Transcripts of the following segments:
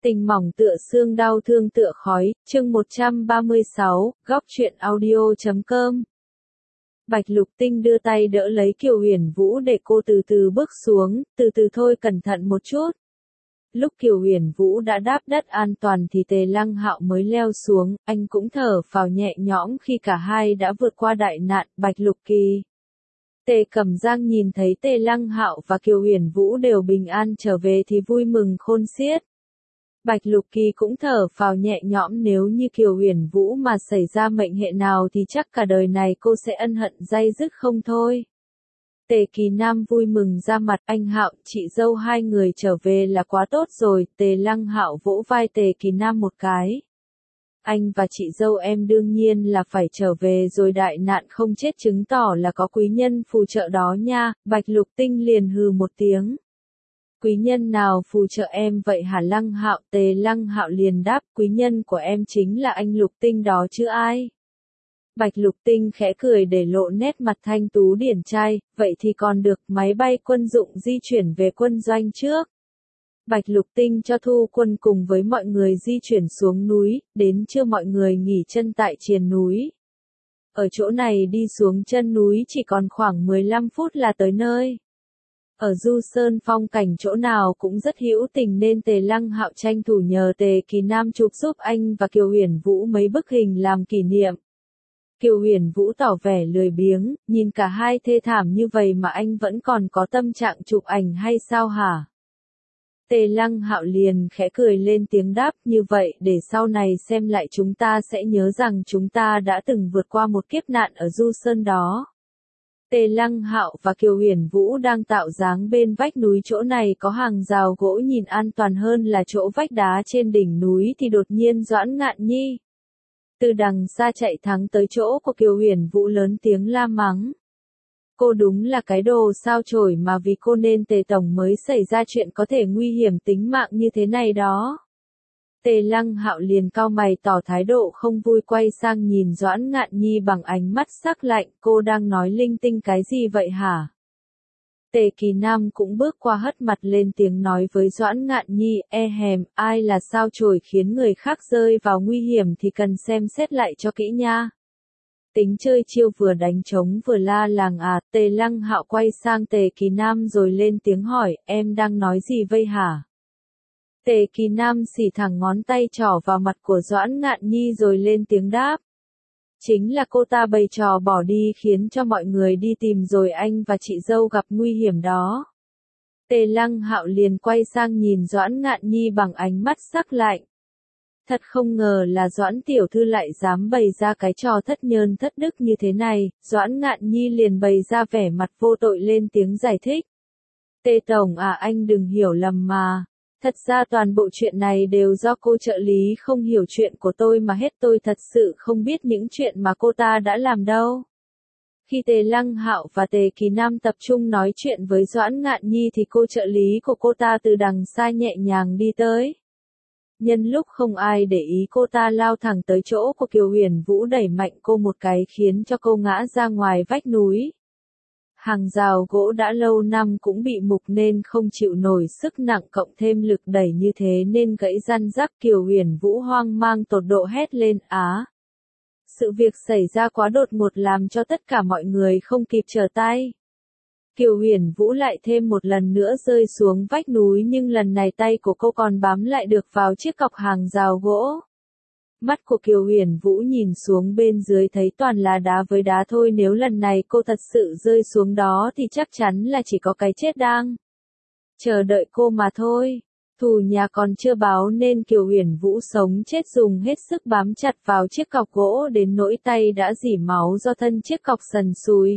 Tình mỏng tựa xương đau thương tựa khói, chương 136, góc truyện audio.com. Bạch Lục Tinh đưa tay đỡ lấy Kiều Huyền Vũ để cô từ từ bước xuống, từ từ thôi, cẩn thận một chút. Lúc Kiều Huyền Vũ đã đáp đất an toàn thì Tề Lăng Hạo mới leo xuống, anh cũng thở phào nhẹ nhõm khi cả hai đã vượt qua đại nạn. Bạch Lục Kỳ. Tề Cẩm Giang nhìn thấy Tề Lăng Hạo và Kiều Huyền Vũ đều bình an trở về thì vui mừng khôn xiết. Bạch Lục Kỳ cũng thở phào nhẹ nhõm, nếu như Kiều Huyền Vũ mà xảy ra mệnh hệ nào thì chắc cả đời này cô sẽ ân hận day dứt không thôi. Tề Kỳ Nam vui mừng ra mặt, anh Hạo, chị dâu hai người trở về là quá tốt rồi. Tề Lăng Hạo vỗ vai Tề Kỳ Nam một cái. Anh và chị dâu em đương nhiên là phải trở về rồi, đại nạn không chết chứng tỏ là có quý nhân phù trợ đó nha. Bạch Lục Tinh liền hừ một tiếng. Quý nhân nào phù trợ em vậy hả Lăng Hạo? Tề Lăng Hạo liền đáp, quý nhân của em chính là anh Lục Tinh đó chứ ai. Bạch Lục Tinh khẽ cười để lộ nét mặt thanh tú điển trai, vậy thì còn được. Máy bay quân dụng di chuyển về quân doanh trước. Bạch Lục Tinh cho Thu Quân cùng với mọi người di chuyển xuống núi, đến trưa mọi người nghỉ chân tại triền núi. Ở chỗ này đi xuống chân núi chỉ còn khoảng 15 phút là tới nơi. Ở Du Sơn phong cảnh chỗ nào cũng rất hữu tình nên Tề Lăng Hạo tranh thủ nhờ Tề Kỳ Nam chụp giúp anh và Kiều Huyền Vũ mấy bức hình làm kỷ niệm. Kiều Huyền Vũ tỏ vẻ lười biếng, nhìn cả hai thê thảm như vậy mà anh vẫn còn có tâm trạng chụp ảnh hay sao hả? Tề Lăng Hạo liền khẽ cười lên tiếng đáp, như vậy để sau này xem lại chúng ta sẽ nhớ rằng chúng ta đã từng vượt qua một kiếp nạn ở Du Sơn đó. Tề Lăng Hạo và Kiều Huyền Vũ đang tạo dáng bên vách núi, chỗ này có hàng rào gỗ nhìn an toàn hơn là chỗ vách đá trên đỉnh núi thì đột nhiên Doãn Ngạn Nhi từ đằng xa chạy thắng tới chỗ của Kiều Huyền Vũ lớn tiếng la mắng. Cô đúng là cái đồ sao chổi mà vì cô nên Tề Tổng mới xảy ra chuyện có thể nguy hiểm tính mạng như thế này đó. Tề Lăng Hạo liền cau mày tỏ thái độ không vui, quay sang nhìn Doãn Ngạn Nhi bằng ánh mắt sắc lạnh, cô đang nói linh tinh cái gì vậy hả? Tề Kỳ Nam cũng bước qua hất mặt lên tiếng nói với Doãn Ngạn Nhi, hèm, ai là sao chổi khiến người khác rơi vào nguy hiểm thì cần xem xét lại cho kỹ nha. Tính chơi chiêu vừa đánh trống vừa la làng à? Tề Lăng Hạo quay sang Tề Kỳ Nam rồi lên tiếng hỏi, em đang nói gì vậy hả? Tề Kỳ Nam xỉ thẳng ngón tay trỏ vào mặt của Doãn Ngạn Nhi rồi lên tiếng đáp. Chính là cô ta bày trò bỏ đi khiến cho mọi người đi tìm rồi anh và chị dâu gặp nguy hiểm đó. Tề Lăng Hạo liền quay sang nhìn Doãn Ngạn Nhi bằng ánh mắt sắc lạnh. Thật không ngờ là Doãn tiểu thư lại dám bày ra cái trò thất nhơn thất đức như thế này. Doãn Ngạn Nhi liền bày ra vẻ mặt vô tội lên tiếng giải thích. Tề Tổng à, anh đừng hiểu lầm mà. Thật ra toàn bộ chuyện này đều do cô trợ lý không hiểu chuyện của tôi mà hết, tôi thật sự không biết những chuyện mà cô ta đã làm đâu. Khi Tề Lăng Hạo và Tề Kỳ Nam tập trung nói chuyện với Doãn Ngạn Nhi thì cô trợ lý của cô ta từ đằng xa nhẹ nhàng đi tới. Nhân lúc không ai để ý, cô ta lao thẳng tới chỗ của Kiều Huyền Vũ, đẩy mạnh cô một cái khiến cho cô ngã ra ngoài vách núi. Hàng rào gỗ đã lâu năm cũng bị mục nên không chịu nổi sức nặng, cộng thêm lực đẩy như thế nên gãy răn rắc. Kiều Huyền Vũ hoang mang tột độ hét lên, á! Sự việc xảy ra quá đột ngột làm cho tất cả mọi người không kịp trở tay. Kiều Huyền Vũ lại thêm một lần nữa rơi xuống vách núi, nhưng lần này tay của cô còn bám lại được vào chiếc cọc hàng rào gỗ. Mắt của Kiều Huyền Vũ nhìn xuống bên dưới thấy toàn là đá với đá thôi, nếu lần này cô thật sự rơi xuống đó thì chắc chắn là chỉ có cái chết đang chờ đợi cô mà thôi. Thù nhà còn chưa báo nên Kiều Huyền Vũ sống chết dùng hết sức bám chặt vào chiếc cọc gỗ đến nỗi tay đã rỉ máu do thân chiếc cọc sần sùi.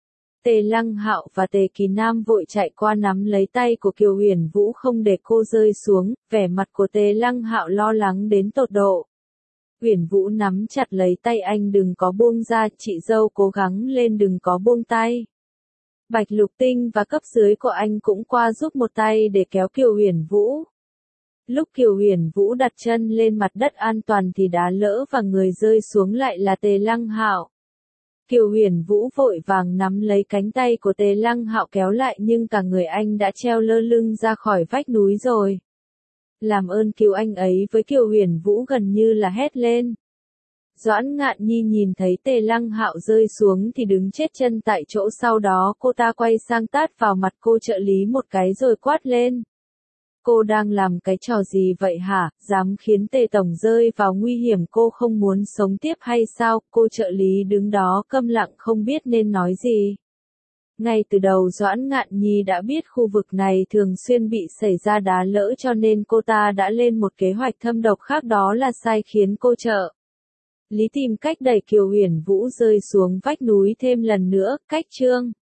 Tề Lăng Hạo và Tề Kỳ Nam vội chạy qua nắm lấy tay của Kiều Huyền Vũ không để cô rơi xuống, vẻ mặt của Tề Lăng Hạo lo lắng đến tột độ. Huyền Vũ nắm chặt lấy tay anh, đừng có buông ra, chị dâu cố gắng lên đừng có buông tay. Bạch Lục Tinh và cấp dưới của anh cũng qua giúp một tay để kéo Kiều Huyền Vũ. Lúc Kiều Huyền Vũ đặt chân lên mặt đất an toàn thì đá lỡ và người rơi xuống lại là Tề Lăng Hạo. Kiều Huyền Vũ vội vàng nắm lấy cánh tay của Tề Lăng Hạo kéo lại, nhưng cả người anh đã treo lơ lửng ra khỏi vách núi rồi. Làm ơn cứu anh ấy với Kiều Huyền Vũ gần như là hét lên. Doãn Ngạn Nhi nhìn thấy Tề Lăng Hạo rơi xuống thì đứng chết chân tại chỗ, sau đó cô ta quay sang tát vào mặt cô trợ lý một cái rồi quát lên. Cô đang làm cái trò gì vậy hả, dám khiến Tề Tổng rơi vào nguy hiểm, cô không muốn sống tiếp hay sao? Cô trợ lý đứng đó câm lặng không biết nên nói gì. Ngay từ đầu Doãn Ngạn Nhi đã biết khu vực này thường xuyên bị xảy ra đá lỡ, cho nên cô ta đã lên một kế hoạch thâm độc khác, đó là sai khiến cô trợ lý tìm cách đẩy Kiều Huyền Vũ rơi xuống vách núi thêm lần nữa. Cách chương